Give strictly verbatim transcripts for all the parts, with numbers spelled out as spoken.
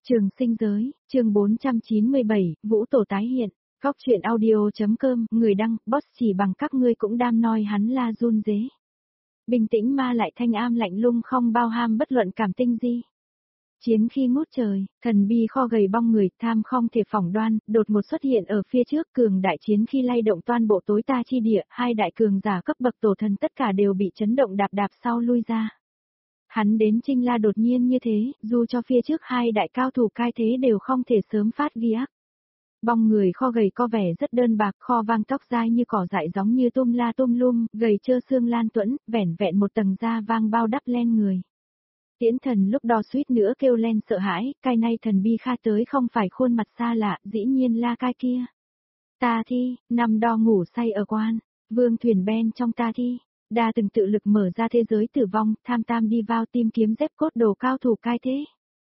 Trường sinh giới, chương bốn trăm chín mươi bảy, Vũ Tổ tái hiện. Góc truyện audio.com, người đăng, boss chỉ bằng các ngươi cũng đam noi hắn là run rế. Bình tĩnh ma lại thanh am lạnh lùng không bao ham bất luận cảm tinh gì. Chiến khi ngút trời, thần bi kho gầy bong người, tham không thể phỏng đoan, đột một xuất hiện ở phía trước, cường đại chiến khi lay động toàn bộ tối ta chi địa, hai đại cường giả cấp bậc tổ thần tất cả đều bị chấn động đạp đạp sau lui ra. Hắn đến Trinh La đột nhiên như thế, dù cho phía trước hai đại cao thủ cai thế đều không thể sớm phát ghi ác. Bong người kho gầy có vẻ rất đơn bạc, kho vang tóc dai như cỏ dại giống như tum la tum lum, gầy trơ xương lan tuẫn, vẻn vẹn một tầng da vang bao đắp lên người. Tiễn thần lúc đó suýt nữa kêu lên sợ hãi, cai nay thần bi kha tới không phải khuôn mặt xa lạ, dĩ nhiên là cai kia. Ta thi, nằm đo ngủ say ở quan, vương thuyền ben trong ta thi. Đa từng tự lực mở ra thế giới tử vong, tham tam đi vào tìm kiếm dép cốt đồ cao thủ cai thế.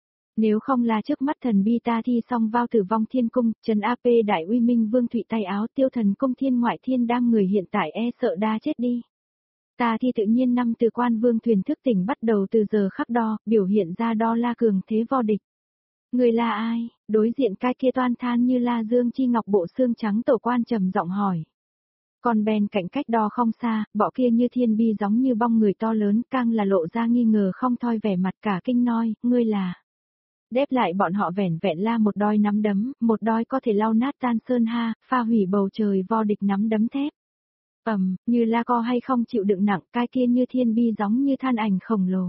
Nếu không là trước mắt thần bi ta thi xong vào tử vong thiên cung, trấn a pê đại uy minh vương thụy tay áo tiêu thần cung thiên ngoại thiên đang người hiện tại e sợ đa chết đi. Ta thi tự nhiên năm từ quan vương thuyền thức tỉnh bắt đầu từ giờ khắc đo, biểu hiện ra đo la cường thế vo địch. Người là ai? Đối diện cai kia toan than như la dương chi ngọc bộ xương trắng tổ quan trầm giọng hỏi. Còn bèn cạnh cách đo không xa, bọ kia như thiên bi giống như bong người to lớn, càng là lộ ra nghi ngờ không thôi vẻ mặt cả kinh nói, ngươi là. Đép lại bọn họ vẻn vẹn la một đôi nắm đấm, một đôi có thể lau nát tan sơn ha, pha hủy bầu trời vo địch nắm đấm thép. Ầm, như la co hay không chịu đựng nặng, cái kia như thiên bi giống như than ảnh khổng lồ.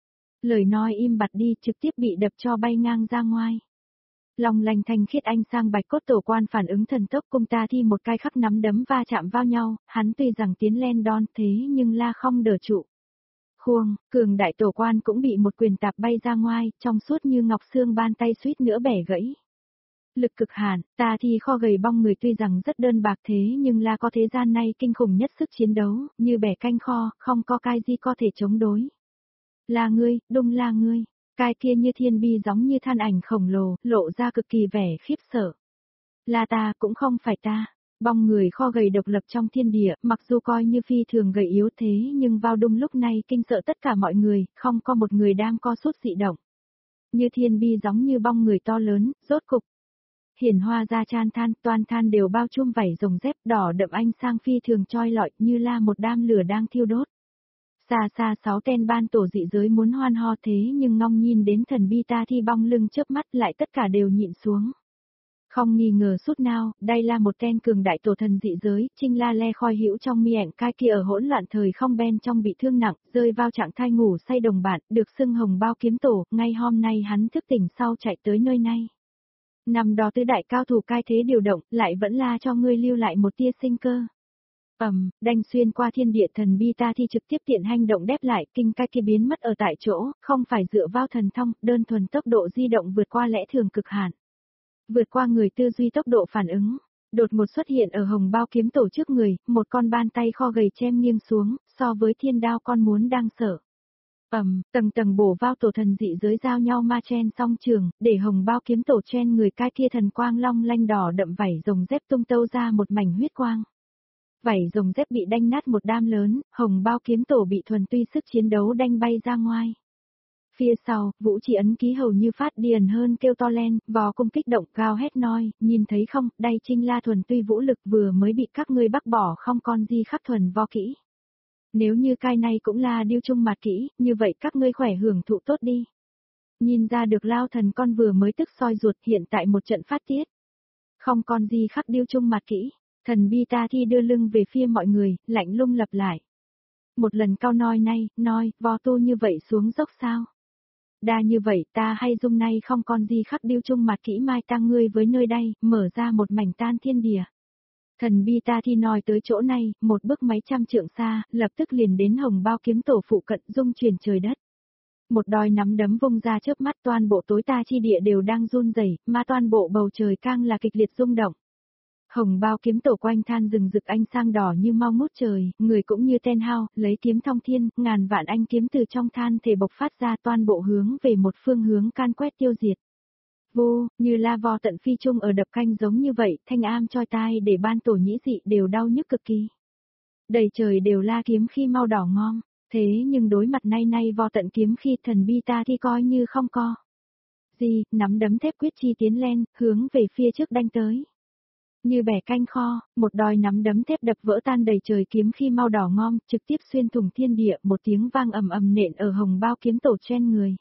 Lời nói im bặt đi, trực tiếp bị đập cho bay ngang ra ngoài. Long lanh thanh khiết anh sang bạch cốt tổ quan phản ứng thần tốc cung ta thi một cái khắc nắm đấm va chạm vào nhau, hắn tuy rằng tiến lên đón thế nhưng la không đỡ trụ. Khuông, cường đại tổ quan cũng bị một quyền tạp bay ra ngoài, trong suốt như ngọc xương ban tay suýt nữa bẻ gãy. Lực cực hạn, ta thi kho gầy bong người tuy rằng rất đơn bạc thế nhưng la có thế gian này kinh khủng nhất sức chiến đấu, như bẻ canh kho, không có cái gì có thể chống đối. Là ngươi, đúng là ngươi. Cái kia như thiên bi giống như than ảnh khổng lồ, lộ ra cực kỳ vẻ khiếp sợ. Là ta, cũng không phải ta. Bong người kho gầy độc lập trong thiên địa, mặc dù coi như phi thường gầy yếu thế nhưng vào đúng lúc này kinh sợ tất cả mọi người, không có một người đang co sút dị động. Như thiên bi giống như bong người to lớn, rốt cục. Hiển hoa ra chan than, toàn than đều bao trùm vảy rồng dép đỏ đậm anh sang phi thường choi lọi như là một đám lửa đang thiêu đốt. Xa xa sáu tên ban tổ dị giới muốn hoan ho thế nhưng ngong nhìn đến thần bi ta thi bong lưng chớp mắt lại tất cả đều nhịn xuống. Không nghi ngờ chút nào, đây là một tên cường đại tổ thần dị giới, Trinh La le khoi hữu trong mi ảnh cai kia ở hỗn loạn thời không ben trong bị thương nặng, rơi vào trạng thái ngủ say đồng bạn, được xưng hồng bao kiếm tổ, ngay hôm nay hắn thức tỉnh sau chạy tới nơi này. Năm đó tứ đại cao thủ cai thế điều động, lại vẫn là cho ngươi lưu lại một tia sinh cơ. Ầm, um, đanh xuyên qua thiên địa thần bi ta thi trực tiếp tiện hành động đép lại, kinh cai kia biến mất ở tại chỗ, không phải dựa vào thần thông, đơn thuần tốc độ di động vượt qua lẽ thường cực hạn. Vượt qua người tư duy tốc độ phản ứng, đột một xuất hiện ở hồng bao kiếm tổ trước người, một con ban tay kho gầy chem nghiêng xuống, so với thiên đao con muốn đang sợ. Ầm, um, tầng tầng bổ vào tổ thần dị giới giao nhau ma chen song trường, để hồng bao kiếm tổ chen người cai kia thần quang long lanh đỏ đậm vảy rồng dép tung tâu ra một mảnh huyết quang. Vảy rồng dép bị đanh nát một đám lớn, hồng bao kiếm tổ bị thuần tuy sức chiến đấu đanh bay ra ngoài. Phía sau, vũ chỉ ấn ký hầu như phát điền hơn kêu to lên, vò cung kích động cao hét nói, nhìn thấy không, đây Trinh La thuần tuy vũ lực vừa mới bị các ngươi bắt bỏ không còn gì khắc thuần vo kỹ. Nếu như cái này cũng là điêu trung mặt kỹ, như vậy các ngươi khỏe hưởng thụ tốt đi. Nhìn ra được lao thần con vừa mới tức soi ruột hiện tại một trận phát tiết. Không còn gì khắc điêu trung mặt kỹ. Thần bi ta thi đưa lưng về phía mọi người, lạnh lùng lặp lại. Một lần cao nói nay, nói, vò tu như vậy xuống dốc sao? Đa như vậy ta hay dung nay không còn gì khắc điêu chung mặt kỹ mai tăng ngươi với nơi đây, mở ra một mảnh tan thiên địa. Thần bi ta thi nói tới chỗ này, một bước mấy trăm trượng xa, lập tức liền đến hồng bao kiếm tổ phụ cận dung truyền trời đất. Một đôi nắm đấm vung ra chớp mắt toàn bộ tối ta chi địa đều đang run rẩy, mà toàn bộ bầu trời càng là kịch liệt rung động. Hồng bao kiếm tổ quanh than rừng rực ánh sang đỏ như mau ngút trời, người cũng như ten hao, lấy kiếm thông thiên, ngàn vạn anh kiếm từ trong than thể bộc phát ra toàn bộ hướng về một phương hướng can quét tiêu diệt. Vô, như la vo tận phi trung ở đập canh giống như vậy, thanh am choi tai để ban tổ nhĩ dị đều đau nhức cực kỳ. Đầy trời đều la kiếm khi mau đỏ ngon, thế nhưng đối mặt nay nay vo tận kiếm khi thần bi ta thi coi như không co. Di, nắm đấm thép quyết chi tiến lên, hướng về phía trước đánh tới. Như bẻ canh kho, một đòn nắm đấm thép đập vỡ tan đầy trời kiếm khi mau đỏ ngom, trực tiếp xuyên thủng thiên địa, một tiếng vang ầm ầm nện ở hồng bao kiếm tổ trên người.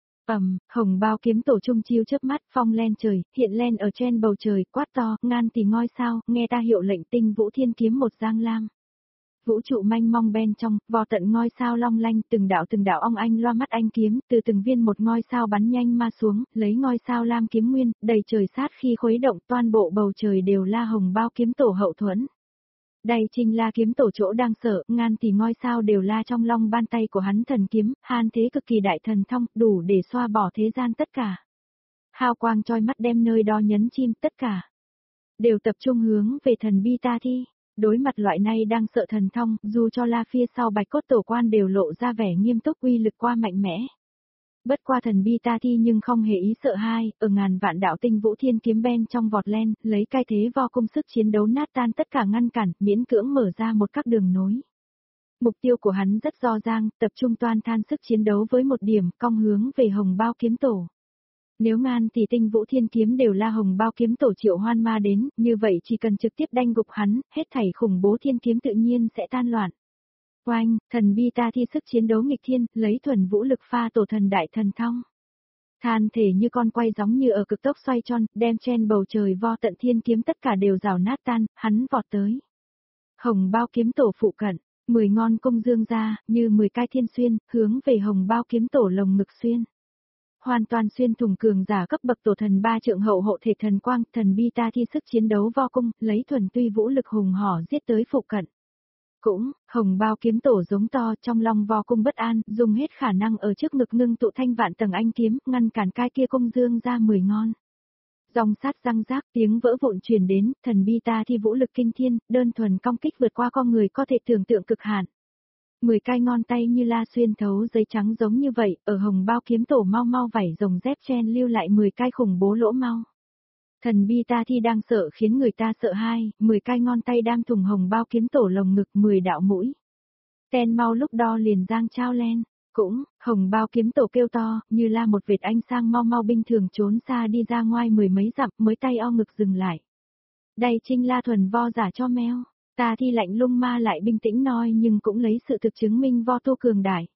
Ầm, hồng bao kiếm tổ trung chiêu chớp mắt, phong lên trời, hiện lên ở trên bầu trời, quát to, ngan thì ngôi sao, nghe ta hiệu lệnh tinh vũ thiên kiếm một giang lam. Vũ trụ manh mong bên trong, vò tận ngôi sao long lanh, từng đạo từng đạo ong anh loa mắt anh kiếm, từ từng viên một ngôi sao bắn nhanh ma xuống, lấy ngôi sao lam kiếm nguyên, đầy trời sát khi khuấy động, toàn bộ bầu trời đều la hồng bao kiếm tổ hậu thuẫn. Đây chính là kiếm tổ chỗ đang sợ, ngan thì ngôi sao đều la trong long ban tay của hắn thần kiếm, hàn thế cực kỳ đại thần thông, đủ để xoa bỏ thế gian tất cả. Hào quang choi mắt đem nơi đó nhấn chim, tất cả đều tập trung hướng về thần bi ta thi. Đối mặt loại này đang sợ thần thông, dù cho la phía sau bạch cốt tổ quan đều lộ ra vẻ nghiêm túc uy lực qua mạnh mẽ. Bất qua thần bi ta thi nhưng không hề ý sợ hai, ở ngàn vạn đạo tinh vũ thiên kiếm ben trong vọt len, lấy cai thế vo công sức chiến đấu nát tan tất cả ngăn cản, miễn cưỡng mở ra một các đường nối. Mục tiêu của hắn rất rõ ràng, tập trung toan than sức chiến đấu với một điểm, cong hướng về hồng bao kiếm tổ. Nếu ngan thì tinh vũ thiên kiếm đều la hồng bao kiếm tổ triệu hoan ma đến, như vậy chỉ cần trực tiếp đanh gục hắn, hết thảy khủng bố thiên kiếm tự nhiên sẽ tan loạn. Oanh, thần bi ta thi sức chiến đấu nghịch thiên, lấy thuần vũ lực pha tổ thần đại thần thông. Than thể như con quay giống như ở cực tốc xoay tròn, đem trên bầu trời vo tận thiên kiếm tất cả đều rào nát tan, hắn vọt tới. Hồng bao kiếm tổ phụ cận, mười ngón cung dương ra, như mười cái thiên xuyên, hướng về hồng bao kiếm tổ lồng ngực xuyên. Hoàn toàn xuyên thủng cường giả cấp bậc tổ thần ba trượng hậu hộ thể thần quang, thần bi ta thi sức chiến đấu vo cung, lấy thuần tuy vũ lực hùng hỏ giết tới phụ cận. Cũng, hồng bao kiếm tổ giống to trong lòng vo cung bất an, dùng hết khả năng ở trước ngực ngưng tụ thanh vạn tầng anh kiếm, ngăn cản cái kia cung dương ra mười ngón. Dòng sát răng rác tiếng vỡ vụn truyền đến, thần bi ta thi vũ lực kinh thiên, đơn thuần công kích vượt qua con người có thể tưởng tượng cực hạn. Mười cái ngón tay như la xuyên thấu giấy trắng giống như vậy, ở hồng bao kiếm tổ mau mau vảy rồng dép chen lưu lại mười cái khủng bố lỗ mau. Thần bi ta thi đang sợ khiến người ta sợ hai, mười cái ngón tay đam thùng hồng bao kiếm tổ lồng ngực mười đạo mũi. Ten mau lúc đo liền giang trao lên, cũng, hồng bao kiếm tổ kêu to, như la một vệt ánh sang mau mau binh thường trốn xa đi ra ngoài mười mấy dặm mới tay o ngực dừng lại. Đây chính la thuần vo giả cho mèo. Ta thi lạnh lung ma lại bình tĩnh nói nhưng cũng lấy sự thực chứng minh vo tu cường đại.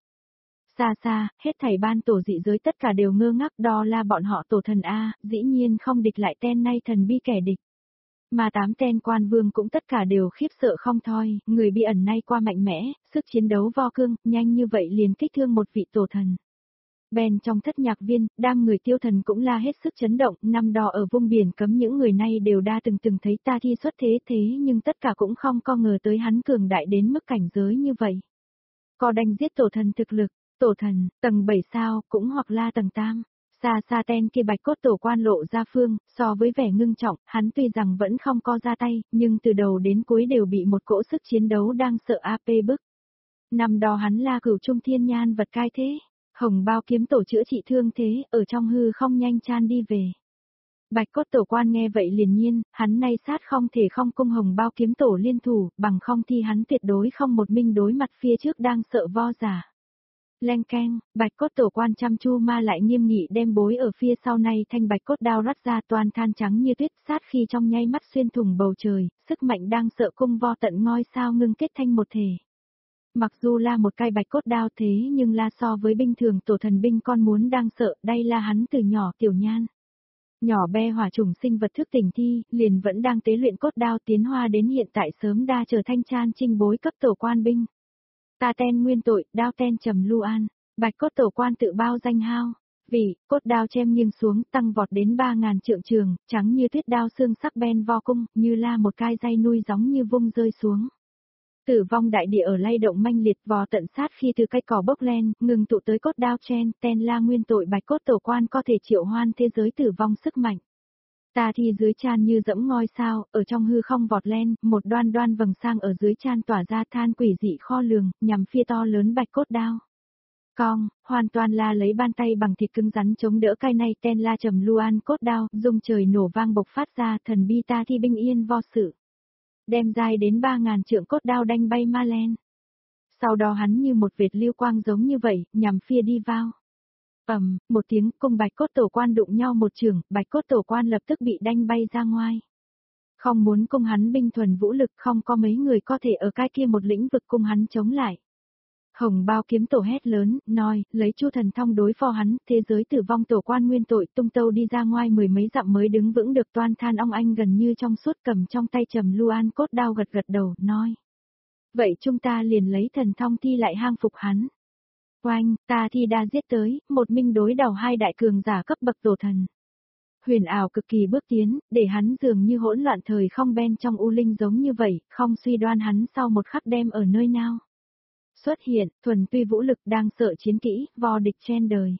Xa xa, hết thảy ban tổ dị giới tất cả đều ngơ ngác đó là bọn họ tổ thần A, dĩ nhiên không địch lại ten nay thần bi kẻ địch. Mà tám ten quan vương cũng tất cả đều khiếp sợ không thôi, người bi ẩn nay qua mạnh mẽ, sức chiến đấu vo cương, nhanh như vậy liền kích thương một vị tổ thần. Bèn trong thất nhạc viên, đam người tiêu thần cũng la hết sức chấn động, năm đò ở vùng biển cấm những người này đều đa từng từng thấy ta thi xuất thế thế nhưng tất cả cũng không có ngờ tới hắn cường đại đến mức cảnh giới như vậy. Có đánh giết tổ thần thực lực, tổ thần, tầng bảy sao, cũng hoặc là tầng tam. Xa xa ten kia bạch cốt tổ quan lộ ra phương, so với vẻ ngưng trọng, hắn tuy rằng vẫn không co ra tay, nhưng từ đầu đến cuối đều bị một cỗ sức chiến đấu đang sợ a pê bức. Năm đó hắn là cửu trung thiên nhan vật cai thế. Hồng bao kiếm tổ chữa trị thương thế, ở trong hư không nhanh chan đi về. Bạch cốt tổ quan nghe vậy liền nhiên, hắn nay sát không thể không cung hồng bao kiếm tổ liên thủ, bằng không thì hắn tuyệt đối không một mình đối mặt phía trước đang sợ vo giả. Leng keng, bạch cốt tổ quan chăm chu ma lại nghiêm nghị đem bối ở phía sau này thanh bạch cốt đao rắt ra toàn than trắng như tuyết sát khi trong nháy mắt xuyên thủng bầu trời, sức mạnh đang sợ cung vo tận ngôi sao ngưng kết thanh một thể. Mặc dù là một cây bạch cốt đao thế nhưng là so với binh thường tổ thần binh con muốn đang sợ, đây là hắn từ nhỏ tiểu nhan. Nhỏ be hỏa trùng sinh vật thức tỉnh thi, liền vẫn đang tế luyện cốt đao tiến hoa đến hiện tại sớm đa trở thanh chan trinh bối cấp tổ quan binh. Ta ten nguyên tội, đao ten trầm lưu an, bạch cốt tổ quan tự bao danh hao. Vì, cốt đao chem nghiêng xuống, tăng vọt đến ba ngàn trượng trường, trắng như tuyết đao xương sắc ben vo cung, như là một cái dây nuôi giống như vung rơi xuống. Tử vong đại địa ở lay động manh liệt vò tận sát khi từ cây cỏ bốc lên, ngừng tụ tới cốt đao chen, ten la nguyên tội bạch cốt tổ quan có thể triệu hoan thế giới tử vong sức mạnh. Ta thì dưới chan như dẫm ngôi sao, ở trong hư không vọt lên, một đoan đoan vầng sang ở dưới chan tỏa ra than quỷ dị kho lường, nhằm phía to lớn bạch cốt đao. Cong, hoàn toàn là lấy bàn tay bằng thịt cứng rắn chống đỡ cây này ten la trầm luan cốt đao, dung trời nổ vang bộc phát ra thần bi ta thi binh yên vo sự. Đem dài đến ba ngàn trượng cốt đao đanh bay ma len. Sau đó hắn như một vệt lưu quang giống như vậy, nhằm phía đi vào. Ầm, một tiếng, cùng Bạch Cốt Tổ Quan đụng nhau một trường, Bạch Cốt Tổ Quan lập tức bị đanh bay ra ngoài. Không muốn cung hắn binh thuần vũ lực, không có mấy người có thể ở cái kia một lĩnh vực cung hắn chống lại. Hồng Bao Kiếm Tổ hét lớn, nói, lấy Chu Thần Thông đối phó hắn, thế giới tử vong tổ quan nguyên tội tung tâu đi ra ngoài mười mấy dặm mới đứng vững được, toan than ong anh gần như trong suốt, cầm trong tay trầm lưu an cốt đao gật gật đầu, nói. Vậy chúng ta liền lấy thần thông thi lại hang phục hắn. Oanh, ta thi đa giết tới, một minh đối đầu hai đại cường giả cấp bậc tổ thần. Huyền ảo cực kỳ bước tiến, để hắn dường như hỗn loạn thời không bên trong u linh giống như vậy, không suy đoan hắn sau một khắc đem ở nơi nào. Xuất hiện, thuần tuy vũ lực đang sợ chiến kỹ, vò địch chen đời.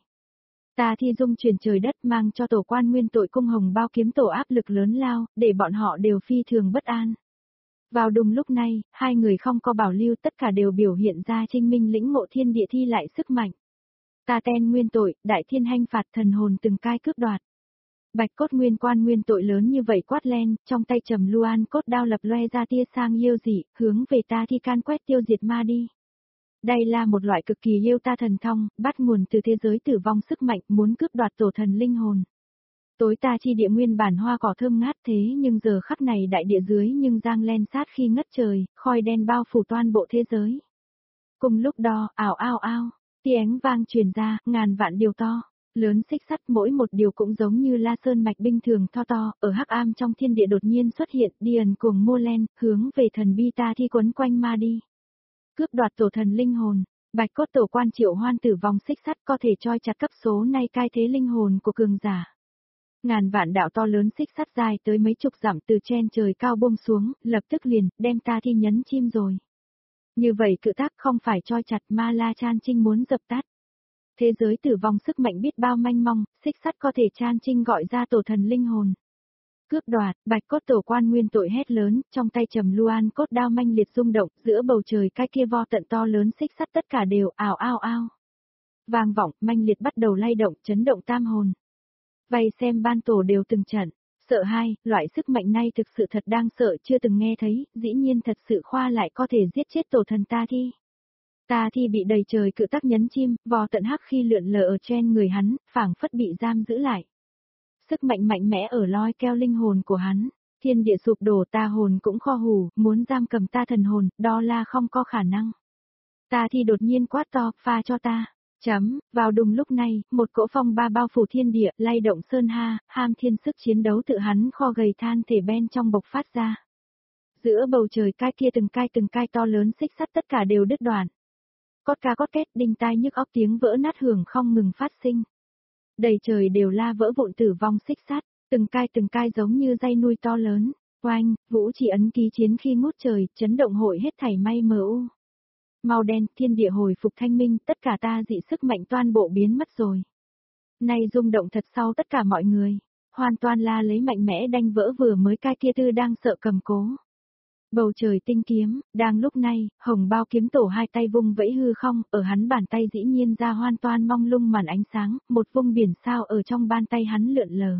Ta thi dung truyền trời đất mang cho tổ quan nguyên tội cung Hồng Bao Kiếm Tổ áp lực lớn lao, để bọn họ đều phi thường bất an. Vào đúng lúc này, hai người không có bảo lưu, tất cả đều biểu hiện ra trinh minh lĩnh ngộ thiên địa thi lại sức mạnh. Ta ten nguyên tội, đại thiên hanh phạt thần hồn từng cai cướp đoạt. Bạch Cốt Nguyên Quan nguyên tội lớn như vậy quát len, trong tay trầm lưu an cốt đao lập loe ra tia sang yêu dị, hướng về ta thi can quét tiêu diệt ma đi. Đây là một loại cực kỳ yêu ta thần thông, bắt nguồn từ thế giới tử vong sức mạnh, muốn cướp đoạt tổ thần linh hồn. Tối ta chi địa nguyên bản hoa cỏ thơm ngát thế nhưng giờ khắc này đại địa dưới nhưng giang len sát khi ngất trời, khói đen bao phủ toàn bộ thế giới. Cùng lúc đó, ảo ao ao, tiếng vang truyền ra, ngàn vạn điều to, lớn xích sắt mỗi một điều cũng giống như la sơn mạch binh thường to to, ở hắc am trong thiên địa đột nhiên xuất hiện, điền cuồng mô len, hướng về thần bi ta thi quấn quanh ma đi. Cướp đoạt tổ thần linh hồn, Bạch Cốt Tổ Quan triệu hoan tử vong xích sắt có thể choi chặt cấp số nay cai thế linh hồn của cường giả. Ngàn vạn đạo to lớn xích sắt dài tới mấy chục dặm từ trên trời cao buông xuống, lập tức liền, đem ta thi nhấn chim rồi. Như vậy cự tác không phải choi chặt ma la chan trinh muốn dập tắt. Thế giới tử vong sức mạnh biết bao manh mong, xích sắt có thể chan trinh gọi ra tổ thần linh hồn. Cướp đoạt, Bạch Cốt Tổ Quan nguyên tội hét lớn, trong tay trầm lưu an cốt đao manh liệt rung động, giữa bầu trời cái kia vo tận to lớn xích sắt tất cả đều ào ao ao. Vang vọng, manh liệt bắt đầu lay động, chấn động tam hồn. Vây xem ban tổ đều từng trận, sợ hai, loại sức mạnh này thực sự thật đang sợ chưa từng nghe thấy, dĩ nhiên thật sự khoa lại có thể giết chết tổ thần ta thi. Ta thi bị đầy trời cự tác nhấn chim, vò tận hắc khi lượn lờ ở trên người hắn, phảng phất bị giam giữ lại. Sức mạnh mạnh mẽ ở loi keo linh hồn của hắn, thiên địa sụp đổ ta hồn cũng kho hủ, muốn giam cầm ta thần hồn, đó là không có khả năng. Ta thi đột nhiên quát to, pha cho ta. Chấm, vào đúng lúc này, một cỗ phong ba bao phủ thiên địa, lay động sơn ha, ham thiên sức chiến đấu tự hắn kho gầy than thể bên trong bộc phát ra. Giữa bầu trời cai kia từng cai từng cai to lớn xích sắt tất cả đều đứt đoạn. Cót ca cót két đinh tai nhức óc tiếng vỡ nát hưởng không ngừng phát sinh. Đầy trời đều la vỡ vụn tử vong xích sắt, từng cai từng cai giống như dây nuôi to lớn. Oanh, vũ chỉ ấn ký chiến khi ngút trời, chấn động hội hết thảy may mờ u. Màu đen, thiên địa hồi phục thanh minh, tất cả ta dị sức mạnh toàn bộ biến mất rồi. Nay rung động thật sau tất cả mọi người, hoàn toàn là lấy mạnh mẽ đanh vỡ vừa mới cai kia tư đang sợ cầm cố. Bầu trời tinh kiếm, đang lúc này, Hồng Bao Kiếm Tổ hai tay vung vẫy hư không, ở hắn bàn tay dĩ nhiên ra hoàn toàn mong lung màn ánh sáng, một vung biển sao ở trong bàn tay hắn lượn lờ.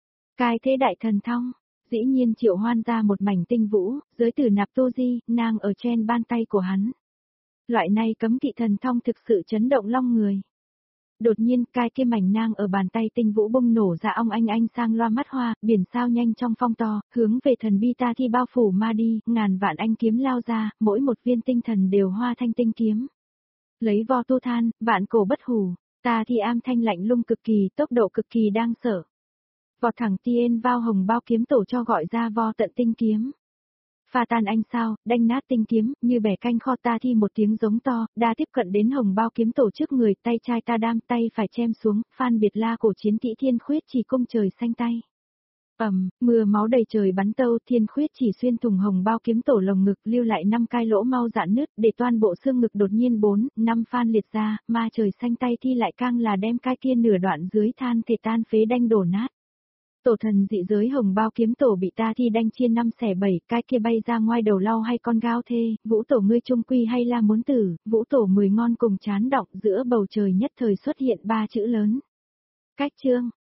Cai thế đại thần thông, dĩ nhiên triệu hoan ra một mảnh tinh vũ, dưới tử nạp tô di, nàng ở trên bàn tay của hắn. Loại này cấm kỵ thần thông thực sự chấn động long người. Đột nhiên, cai kia mảnh nang ở bàn tay tinh vũ bung nổ ra ong anh anh sang loa mắt hoa, biển sao nhanh trong phong to, hướng về thần bi ta thi bao phủ ma đi, ngàn vạn anh kiếm lao ra, mỗi một viên tinh thần đều hoa thanh tinh kiếm. Lấy vo tu than, vạn cổ bất hủ, ta thi am thanh lạnh lung cực kỳ, tốc độ cực kỳ đang sợ. Vọt thẳng tiên vào Hồng Bao Kiếm Tổ cho gọi ra vo tận tinh kiếm. Pha tan anh sao, đanh nát tinh kiếm, như bẻ canh kho ta thi một tiếng giống to, đa tiếp cận đến Hồng Bao Kiếm Tổ trước người, tay trai ta đam tay phải chém xuống, phan biệt la cổ chiến kỹ thiên khuyết chỉ cung trời xanh tay. Ầm, mưa máu đầy trời bắn tâu, thiên khuyết chỉ xuyên thủng Hồng Bao Kiếm Tổ lồng ngực, lưu lại năm cai lỗ mau dạn nứt, để toàn bộ xương ngực đột nhiên bốn, năm phan liệt ra, ma trời xanh tay thi lại càng là đem cai kia nửa đoạn dưới than thể tan phế đanh đổ nát. Tổ thần dị giới Hồng Bao Kiếm Tổ bị ta thi đanh chia năm xẻ bảy, cái kia bay ra ngoài đầu lau hay con gao thê, vũ tổ ngươi trung quy hay là muốn tử, vũ tổ mười ngon cùng chán động giữa bầu trời nhất thời xuất hiện ba chữ lớn. Cách chương,